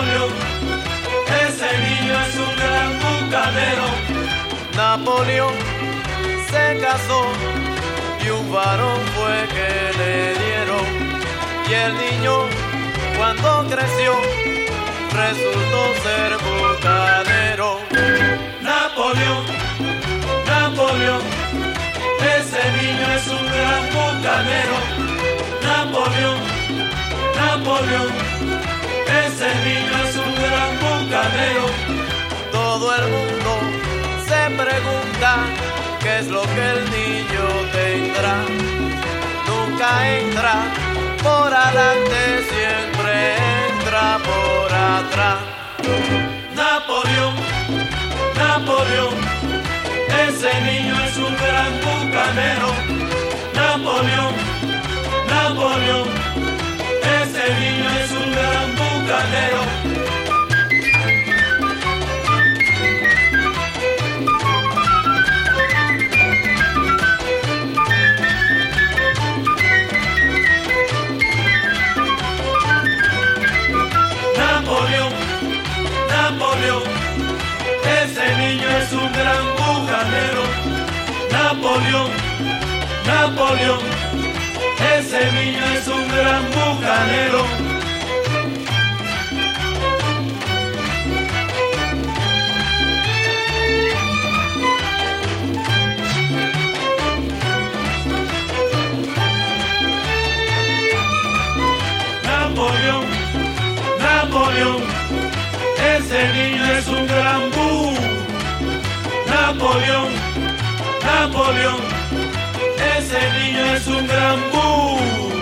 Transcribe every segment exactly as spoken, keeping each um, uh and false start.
Napoleón, ese niño es un gran bucanero. Napoleón se casó y un varón fue que le dieron, y el niño cuando creció resultó ser bucanero. Napoleón, Napoleón, ese niño es un gran bucanero. Napoleón, Napoleón, ese niño es un gran bucanero. Todo el mundo se pregunta qué es lo que el niño tendrá. Nunca entra por adelante, siempre entra por atrás. Napoleón, Napoleón, ese niño es un gran bucanero. Napoleón, Napoleón, ese niño es un gran bucanero. Napoleón, Napoleón, ese niño es un gran bucanero. Napoleón, Napoleón, ese niño es un gran bucanero. Napoleón, Napoleón, ese niño es un gran bu. Napoleón, Napoleón, ese niño es un gran bu.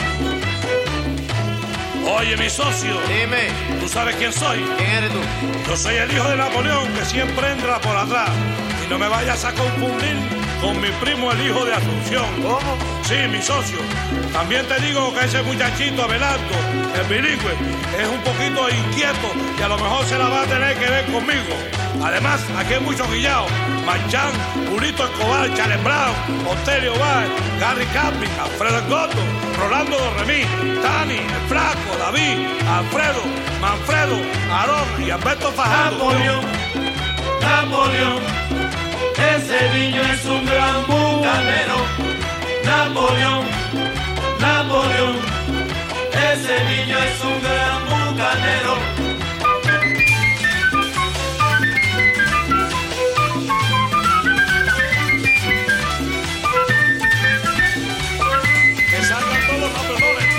Oye, mi socio. Dime, ¿Tú sabes quién soy? ¿quién eres tú? Yo soy el hijo de Napoleón, que siempre entra por atrás. Y no me vayas a confundir con mi primo, el hijo de Asunción. ¿Cómo? Sí, mi socio. También te digo que ese muchachito, Abelardo, el bilingüe, es un poquito inquieto y a lo mejor se la va a tener que ver conmigo. Además, aquí hay muchos guillados. Marchán, Julito Escobar, Charles Brown, Otelio Bar, Gary Camping, Alfredo El Gordo, Rolando Dorremí, Tani, El Flaco, David, Alfredo, Manfredo, Aarón y Alberto Fajardo. Napoleón, Napoleón, ese niño es un gran bucanero. Napoleón, Napoleón, ese niño es un gran bucanero. Que salgan todos los campeones.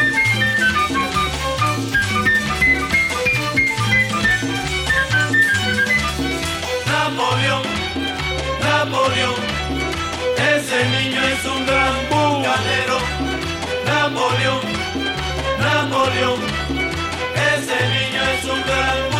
Napoleón, Napoleón, ese niño es un gran bucanero. Napoleón, Napoleón, ese niño es un gran